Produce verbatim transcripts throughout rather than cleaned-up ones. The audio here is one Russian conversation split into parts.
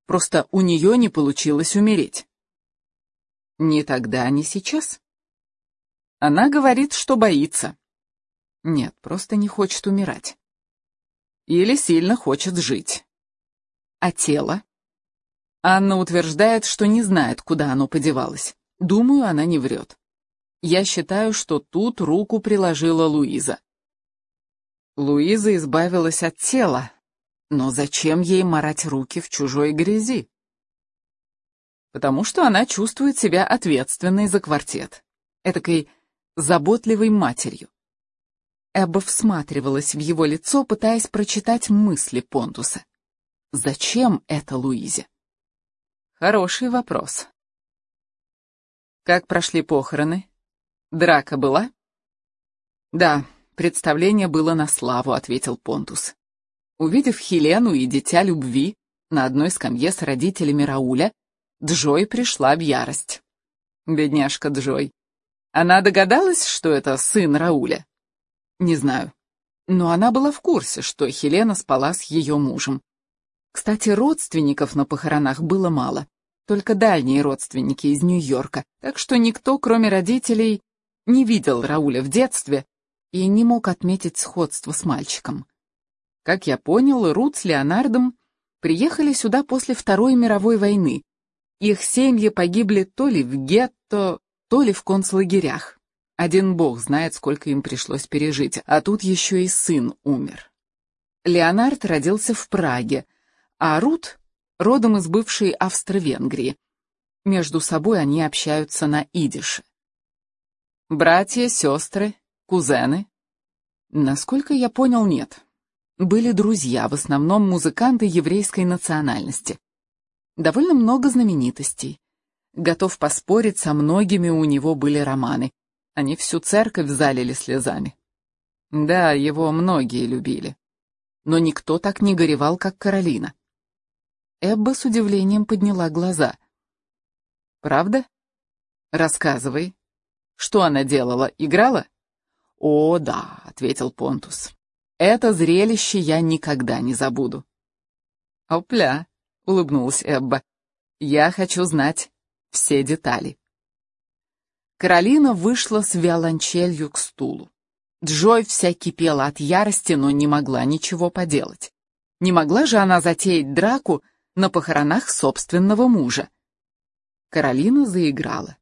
Просто у нее не получилось умереть. Ни тогда, ни сейчас. Она говорит, что боится. Нет, просто не хочет умирать. Или сильно хочет жить. А тело? Анна утверждает, что не знает, куда оно подевалось. Думаю, она не врет. Я считаю, что тут руку приложила Луиза. Луиза избавилась от тела, но зачем ей марать руки в чужой грязи? Потому что она чувствует себя ответственной за квартет, этакой заботливой матерью. Эбба всматривалась в его лицо, пытаясь прочитать мысли Понтуса. Зачем это Луизе? Хороший вопрос. Как прошли похороны? Драка была? Да, представление было на славу, ответил Понтус. Увидев Хелену и дитя любви на одной скамье с родителями Рауля, Джой пришла в ярость. Бедняжка Джой. Она догадалась, что это сын Рауля? Не знаю. Но она была в курсе, что Хелена спала с ее мужем. Кстати, родственников на похоронах было мало. Только дальние родственники из Нью-Йорка, так что никто, кроме родителей, не видел Рауля в детстве и не мог отметить сходство с мальчиком. Как я понял, Рут с Леонардом приехали сюда после Второй мировой войны. Их семьи погибли то ли в гетто, то ли в концлагерях. Один бог знает, сколько им пришлось пережить, а тут еще и сын умер. Леонард родился в Праге, а Рут родом из бывшей Австро-Венгрии. Между собой они общаются на идише. Братья, сестры, кузены? Насколько я понял, нет. Были друзья, в основном музыканты еврейской национальности. Довольно много знаменитостей. Готов поспорить, со многими у него были романы. Они всю церковь залили слезами. Да, его многие любили. Но никто так не горевал, как Каролина. Эбба с удивлением подняла глаза. «Правда? Рассказывай. Что она делала? Играла?» «О, да», — ответил Понтус. «Это зрелище я никогда не забуду». «Опля», — улыбнулась Эбба. «Я хочу знать все детали». Каролина вышла с виолончелью к стулу. Джой вся кипела от ярости, но не могла ничего поделать. Не могла же она затеять драку на похоронах собственного мужа. Каролина заиграла.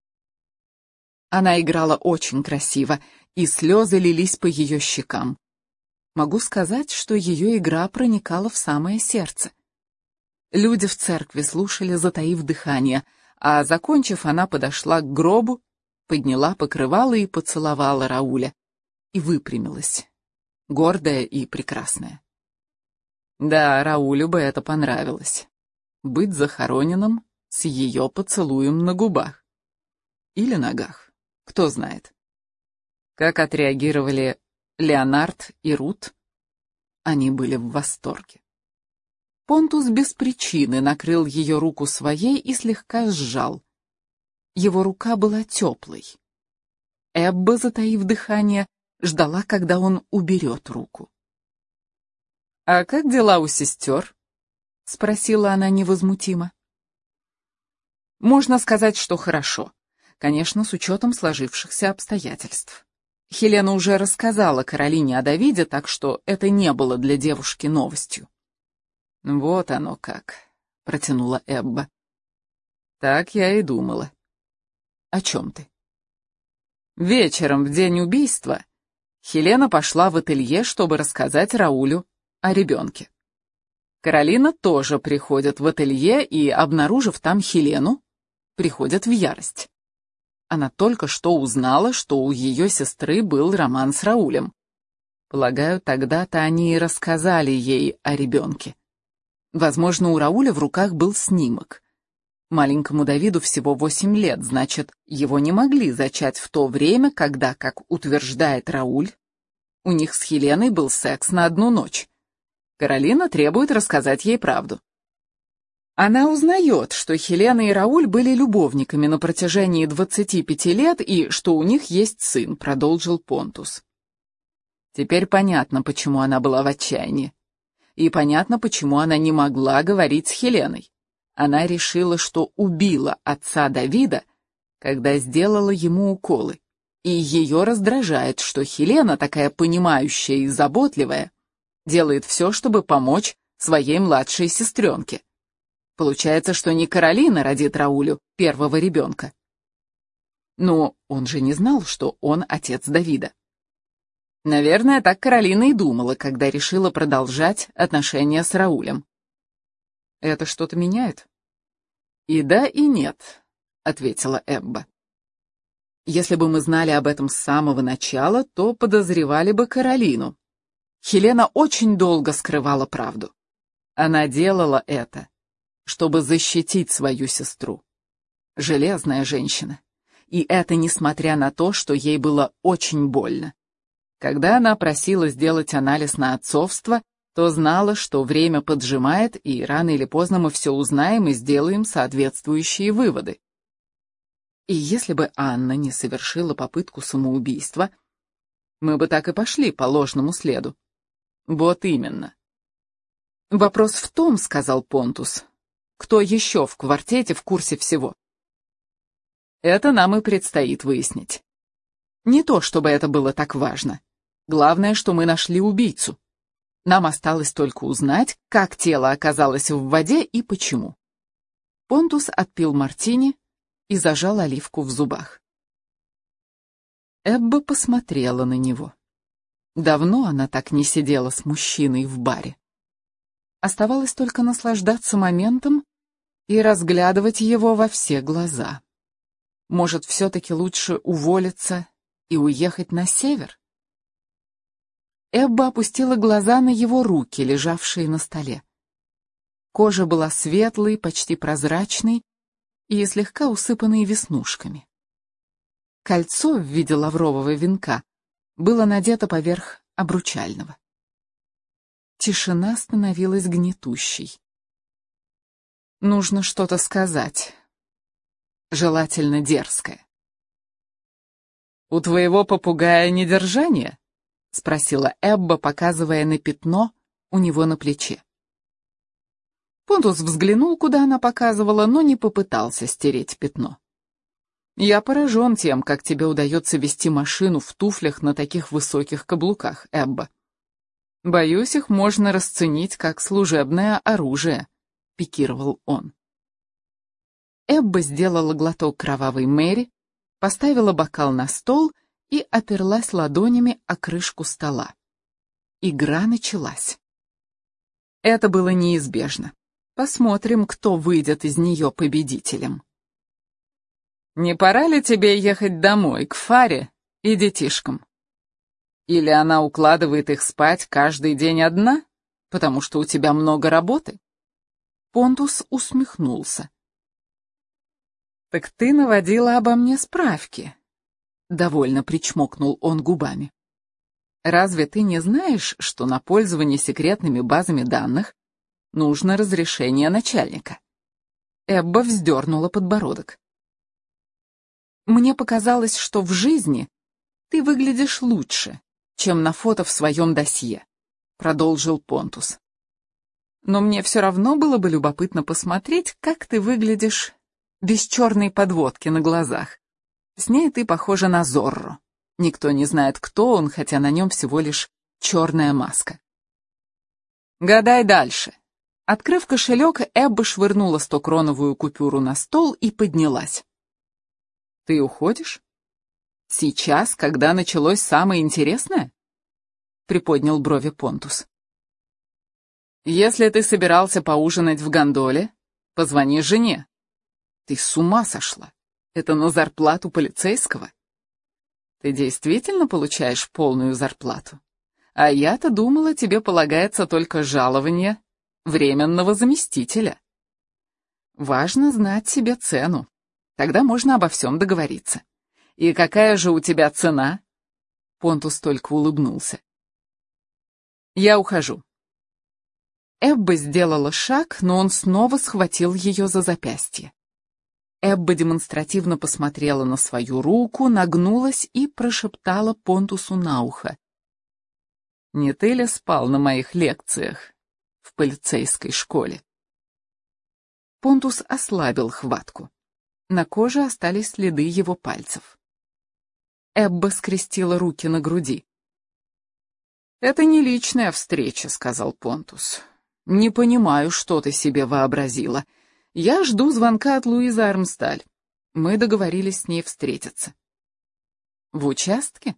Она играла очень красиво, и слезы лились по ее щекам. Могу сказать, что ее игра проникала в самое сердце. Люди в церкви слушали, затаив дыхание, а, закончив, она подошла к гробу, подняла покрывало и поцеловала Рауля. И выпрямилась, гордая и прекрасная. Да, Раулю бы это понравилось. Быть захороненным с ее поцелуем на губах. Или ногах, кто знает. Как отреагировали Леонард и Рут? Они были в восторге. Понтус без причины накрыл ее руку своей и слегка сжал. Его рука была теплой. Эбба, затаив дыхание, ждала, когда он уберет руку. «А как дела у сестер?» — спросила она невозмутимо. «Можно сказать, что хорошо. Конечно, с учетом сложившихся обстоятельств. Хелена уже рассказала Каролине о Давиде, так что это не было для девушки новостью». «Вот оно как», — протянула Эбба. «Так я и думала». «О чем ты?» Вечером, в день убийства, Хелена пошла в ателье, чтобы рассказать Раулю о ребенке. Каролина тоже приходит в ателье и, обнаружив там Хелену, приходит в ярость. Она только что узнала, что у ее сестры был роман с Раулем. Полагаю, тогда-то они и рассказали ей о ребенке. Возможно, у Рауля в руках был снимок. Маленькому Давиду всего восемь лет, значит, его не могли зачать в то время, когда, как утверждает Рауль, у них с Хеленой был секс на одну ночь. Каролина требует рассказать ей правду. Она узнает, что Хелена и Рауль были любовниками на протяжении двадцати пяти лет и что у них есть сын, продолжил Понтус. Теперь понятно, почему она была в отчаянии. И понятно, почему она не могла говорить с Хеленой. Она решила, что убила отца Давида, когда сделала ему уколы. И ее раздражает, что Хелена, такая понимающая и заботливая, делает все, чтобы помочь своей младшей сестренке. Получается, что не Каролина родит Раулю первого ребенка. Но он же не знал, что он отец Давида. Наверное, так Каролина и думала, когда решила продолжать отношения с Раулем. Это что-то меняет? И да, и нет, ответила Эбба. Если бы мы знали об этом с самого начала, то подозревали бы Каролину. Хелена очень долго скрывала правду. Она делала это, чтобы защитить свою сестру. Железная женщина. И это несмотря на то, что ей было очень больно. Когда она просила сделать анализ на отцовство, то знала, что время поджимает, и рано или поздно мы все узнаем и сделаем соответствующие выводы. И если бы Анна не совершила попытку самоубийства, мы бы так и пошли по ложному следу. Вот именно. Вопрос в том, сказал Понтус, кто еще в квартете в курсе всего. Это нам и предстоит выяснить. Не то, чтобы это было так важно. Главное, что мы нашли убийцу. Нам осталось только узнать, как тело оказалось в воде и почему. Понтус отпил мартини и зажал оливку в зубах. Эбба посмотрела на него. Давно она так не сидела с мужчиной в баре. Оставалось только наслаждаться моментом и разглядывать его во все глаза. Может, все-таки лучше уволиться и уехать на север? Эбба опустила глаза на его руки, лежавшие на столе. Кожа была светлой, почти прозрачной и слегка усыпанной веснушками. Кольцо в виде лаврового венка было надето поверх обручального. Тишина становилась гнетущей. Нужно что-то сказать, желательно дерзкое. «У твоего попугая недержание?» — спросила Эбба, показывая на пятно у него на плече. Понтус взглянул, куда она показывала, но не попытался стереть пятно. «Я поражен тем, как тебе удается вести машину в туфлях на таких высоких каблуках, Эбба. Боюсь, их можно расценить как служебное оружие», — пикировал он. Эбба сделала глоток кровавой Мэри, поставила бокал на стол и оперлась ладонями о крышку стола. Игра началась. Это было неизбежно. Посмотрим, кто выйдет из нее победителем. «Не пора ли тебе ехать домой, к Фаре и детишкам? Или она укладывает их спать каждый день одна, потому что у тебя много работы?» Понтус усмехнулся. «Так ты наводила обо мне справки», — довольно причмокнул он губами. «Разве ты не знаешь, что на пользование секретными базами данных нужно разрешение начальника?» Эбба вздернула подбородок. «Мне показалось, что в жизни ты выглядишь лучше, чем на фото в своем досье», — продолжил Понтус. «Но мне все равно было бы любопытно посмотреть, как ты выглядишь без черной подводки на глазах. С ней ты похожа на Зорро. Никто не знает, кто он, хотя на нем всего лишь черная маска». «Гадай дальше». Открыв кошелек, Эбба швырнула стокроновую купюру на стол и поднялась. «Ты уходишь? Сейчас, когда началось самое интересное?» — приподнял брови Понтус. «Если ты собирался поужинать в гондоле, позвони жене. Ты с ума сошла? Это на зарплату полицейского? Ты действительно получаешь полную зарплату? А я-то думала, тебе полагается только жалование временного заместителя. Важно знать себе цену. Тогда можно обо всем договориться. И какая же у тебя цена?» Понтус только улыбнулся. «Я ухожу». Эбба сделала шаг, но он снова схватил ее за запястье. Эбба демонстративно посмотрела на свою руку, нагнулась и прошептала Понтусу на ухо: «Не ты ли спал на моих лекциях? в полицейской школе. Понтус ослабил хватку. На коже остались следы его пальцев. Эбба скрестила руки на груди. «Это не личная встреча», — сказал Понтус. «Не понимаю, что ты себе вообразила. Я жду звонка от Луизы Армсталь. Мы договорились с ней встретиться». «В участке?»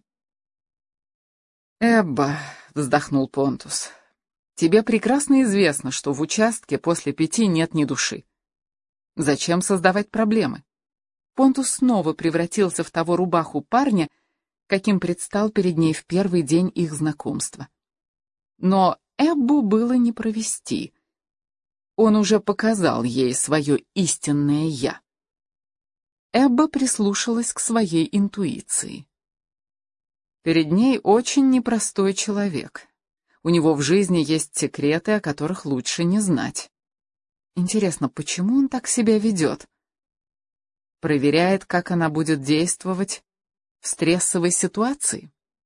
«Эбба», — вздохнул Понтус, — «тебе прекрасно известно, что в участке после пяти нет ни души. Зачем создавать проблемы?» Понтус снова превратился в того рубаху парня, каким предстал перед ней в первый день их знакомства. Но Эббу было не провести. Он уже показал ей свое истинное «я». Эбба прислушалась к своей интуиции. Перед ней очень непростой человек. У него в жизни есть секреты, о которых лучше не знать. Интересно, почему он так себя ведет? Проверяет, как она будет действовать в стрессовой ситуации?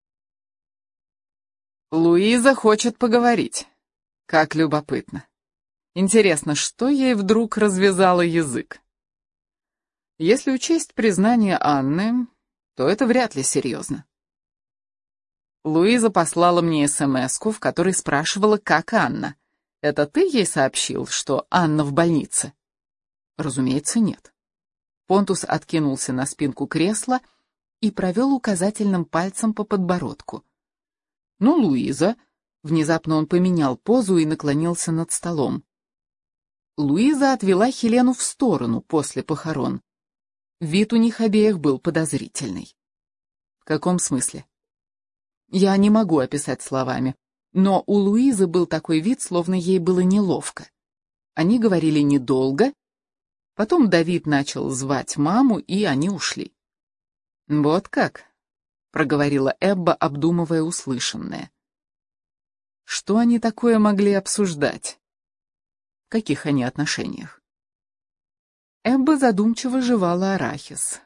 Луиза хочет поговорить. Как любопытно. Интересно, что ей вдруг развязало язык? Если учесть признание Анны, то это вряд ли серьезно. Луиза послала мне эс-эм-эску, в которой спрашивала, как Анна. Это ты ей сообщил, что Анна в больнице? Разумеется, нет. Понтус откинулся на спинку кресла и провел указательным пальцем по подбородку. Ну, Луиза... Внезапно он поменял позу и наклонился над столом. Луиза отвела Хелену в сторону после похорон. Вид у них обеих был подозрительный. В каком смысле? Я не могу описать словами, но у Луизы был такой вид, словно ей было неловко. Они говорили недолго, потом Давид начал звать маму, и они ушли. «Вот как?» — проговорила Эбба, обдумывая услышанное. Что они такое могли обсуждать? В каких они отношениях? Эбба задумчиво жевала арахис.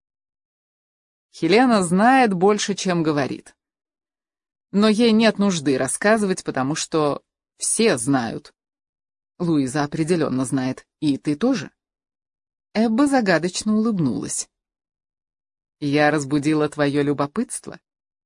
Хелена знает больше, чем говорит. Но ей нет нужды рассказывать, потому что все знают. Луиза определенно знает, и ты тоже. Эбба загадочно улыбнулась. Я разбудила твое любопытство?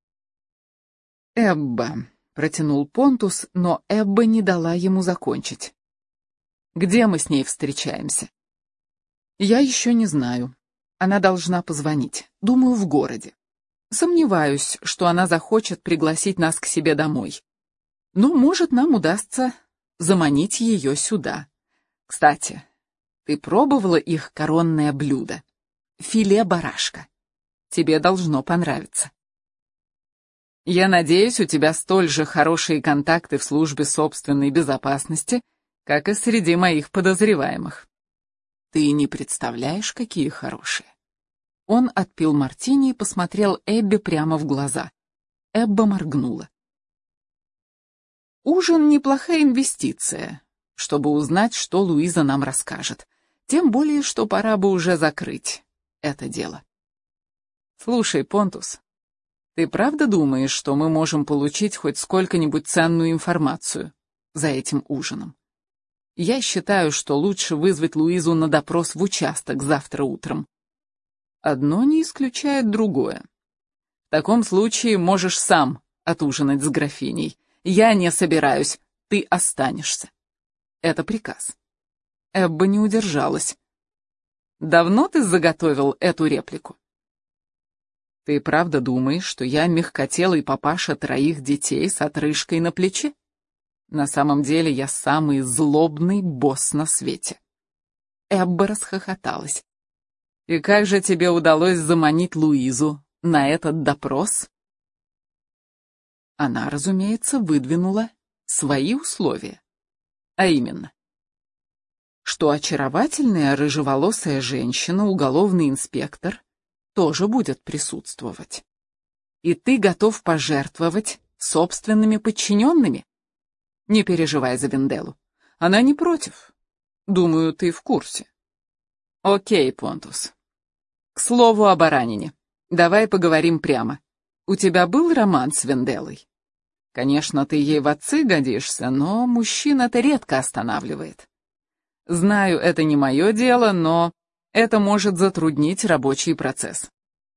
Эбба, протянул Понтус, но Эбба не дала ему закончить. Где мы с ней встречаемся? Я еще не знаю. Она должна позвонить. Думаю, в городе. Сомневаюсь, что она захочет пригласить нас к себе домой. Ну, может, нам удастся заманить ее сюда. Кстати, ты пробовала их коронное блюдо? Филе барашка. Тебе должно понравиться. Я надеюсь, у тебя столь же хорошие контакты в службе собственной безопасности, как и среди моих подозреваемых. Ты не представляешь, какие хорошие. Он отпил мартини и посмотрел Эбби прямо в глаза. Эбба моргнула. Ужин — неплохая инвестиция, чтобы узнать, что Луиза нам расскажет. Тем более, что пора бы уже закрыть это дело. Слушай, Понтус, ты правда думаешь, что мы можем получить хоть сколько-нибудь ценную информацию за этим ужином? Я считаю, что лучше вызвать Луизу на допрос в участок завтра утром. Одно не исключает другое. В таком случае можешь сам отужинать с графиней. Я не собираюсь, ты останешься. Это приказ. Эбба не удержалась. Давно ты заготовил эту реплику? Ты правда думаешь, что я мягкотелый папаша троих детей с отрыжкой на плече? На самом деле я самый злобный босс на свете. Эбба расхохоталась. И как же тебе удалось заманить Луизу на этот допрос? Она, разумеется, выдвинула свои условия. А именно, что очаровательная рыжеволосая женщина, уголовный инспектор, тоже будет присутствовать. И ты готов пожертвовать собственными подчиненными? Не переживай за Венделу. Она не против. Думаю, ты в курсе. Окей, Понтус. К слову о баранине. Давай поговорим прямо. У тебя был роман с Венделой? Конечно, ты ей в отцы годишься, но мужчин это редко останавливает. Знаю, это не мое дело, но это может затруднить рабочий процесс.